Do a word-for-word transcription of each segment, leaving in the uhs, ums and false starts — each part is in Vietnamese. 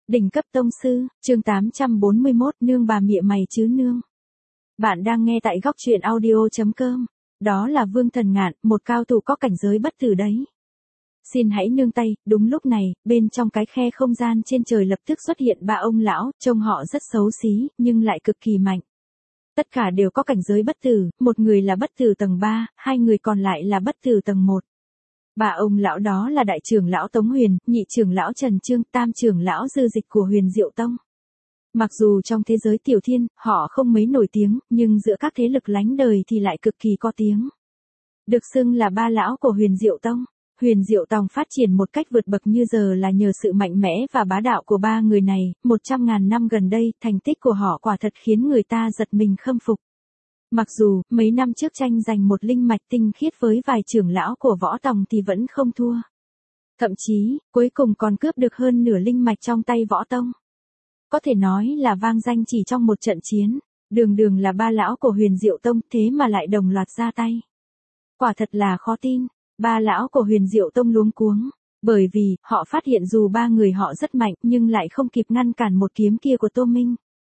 Đỉnh cấp tông sư, chương tám trăm bốn mươi mốt, nương bà mịa mày chứ nương. Bạn đang nghe tại góc truyện audio chấm com. Đó là Vương Thần Ngạn, một cao thủ có cảnh giới bất tử đấy. Xin hãy nương tay. Đúng lúc này, bên trong cái khe không gian trên trời lập tức xuất hiện ba ông lão, trông họ rất xấu xí, nhưng lại cực kỳ mạnh. Tất cả đều có cảnh giới bất tử, một người là bất tử tầng ba, hai người còn lại là bất tử tầng một. Ba ông lão đó là đại trưởng lão Tống Huyền, nhị trưởng lão Trần Trương, tam trưởng lão Dư Dịch của Huyền Diệu Tông. Mặc dù trong thế giới tiểu thiên, họ không mấy nổi tiếng, nhưng giữa các thế lực lánh đời thì lại cực kỳ có tiếng. Được xưng là ba lão của Huyền Diệu Tông. Huyền Diệu Tông phát triển một cách vượt bậc như giờ là nhờ sự mạnh mẽ và bá đạo của ba người này, một trăm ngàn năm gần đây, thành tích của họ quả thật khiến người ta giật mình khâm phục. Mặc dù, mấy năm trước tranh giành một linh mạch tinh khiết với vài trưởng lão của Võ Tòng thì vẫn không thua. Thậm chí, cuối cùng còn cướp được hơn nửa linh mạch trong tay Võ Tông. Có thể nói là vang danh chỉ trong một trận chiến, đường đường là ba lão của Huyền Diệu Tông thế mà lại đồng loạt ra tay. Quả thật là khó tin, ba lão của Huyền Diệu Tông luống cuống, bởi vì họ phát hiện dù ba người họ rất mạnh nhưng lại không kịp ngăn cản một kiếm kia của Tô Minh.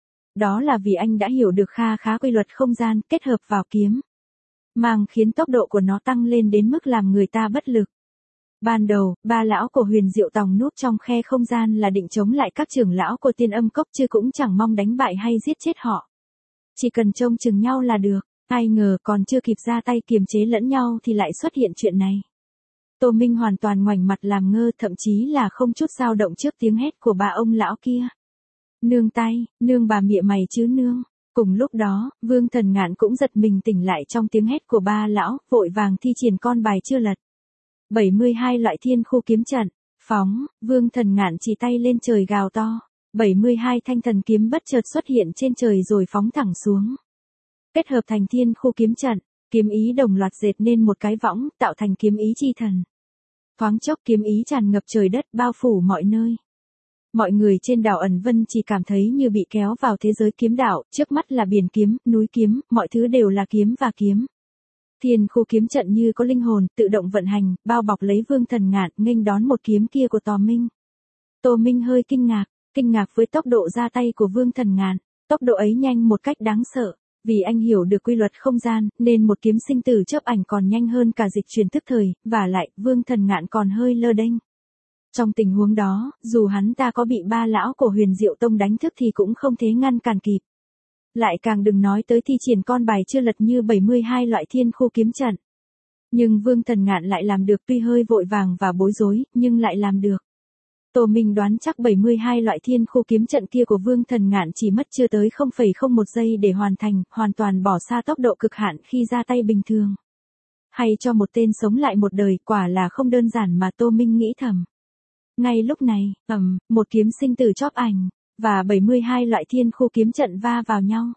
Đó là vì anh đã hiểu được kha khá quy luật không gian kết hợp vào kiếm, mang khiến tốc độ của nó tăng lên đến mức làm người ta bất lực. Ban đầu, ba lão của Huyền Diệu Tông núp trong khe không gian là định chống lại các trưởng lão của Tiên Âm Cốc chứ cũng chẳng mong đánh bại hay giết chết họ. Chỉ cần trông chừng nhau là được, ai ngờ còn chưa kịp ra tay kiềm chế lẫn nhau thì lại xuất hiện chuyện này. Tô Minh hoàn toàn ngoảnh mặt làm ngơ, thậm chí là không chút dao động trước tiếng hét của ba ông lão kia. Nương tay, nương bà mịa mày chứ nương. Cùng lúc đó, Vương Thần Ngạn cũng giật mình tỉnh lại trong tiếng hét của ba lão, vội vàng thi triển con bài chưa lật. bảy mươi hai loại thiên khu kiếm trận, phóng, Vương Thần Ngạn chỉ tay lên trời gào to. bảy mươi hai thanh thần kiếm bất chợt xuất hiện trên trời rồi phóng thẳng xuống. Kết hợp thành thiên khu kiếm trận, kiếm ý đồng loạt dệt nên một cái võng, tạo thành kiếm ý chi thần. Thoáng chốc kiếm ý tràn ngập trời đất bao phủ mọi nơi. Mọi người trên đảo Ẩn Vân chỉ cảm thấy như bị kéo vào thế giới kiếm đạo, trước mắt là biển kiếm, núi kiếm, mọi thứ đều là kiếm và kiếm. Thiên khu kiếm trận như có linh hồn, tự động vận hành, bao bọc lấy Vương Thần Ngạn, nghênh đón một kiếm kia của Tô Minh. Tô Minh hơi kinh ngạc, kinh ngạc với tốc độ ra tay của Vương Thần Ngạn, tốc độ ấy nhanh một cách đáng sợ, vì anh hiểu được quy luật không gian, nên một kiếm sinh tử chớp ảnh còn nhanh hơn cả dịch chuyển tức thời, và lại, Vương Thần Ngạn còn hơi lơ đênh. Trong tình huống đó, dù hắn ta có bị ba lão của Huyền Diệu Tông đánh thức thì cũng không thể ngăn cản kịp. Lại càng đừng nói tới thi triển con bài chưa lật như bảy mươi hai loại thiên khu kiếm trận. Nhưng Vương Thần Ngạn lại làm được, tuy hơi vội vàng và bối rối, nhưng lại làm được. Tô Minh đoán chắc bảy mươi hai loại thiên khu kiếm trận kia của Vương Thần Ngạn chỉ mất chưa tới không phẩy không một giây để hoàn thành, hoàn toàn bỏ xa tốc độ cực hạn khi ra tay bình thường. Hay cho một tên sống lại một đời, quả là không đơn giản mà Tô Minh nghĩ thầm. Ngay lúc này, ầm, một kiếm sinh tử chóp ảnh, và bảy mươi hai loại thiên khu kiếm trận va vào nhau.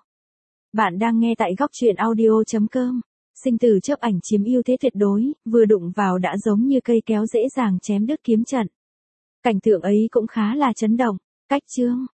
Bạn đang nghe tại góc truyện audio chấm com. Sinh tử chớp ảnh chiếm ưu thế tuyệt đối, vừa đụng vào đã giống như cây kéo dễ dàng chém đứt kiếm trận. Cảnh tượng ấy cũng khá là chấn động. Cách chương,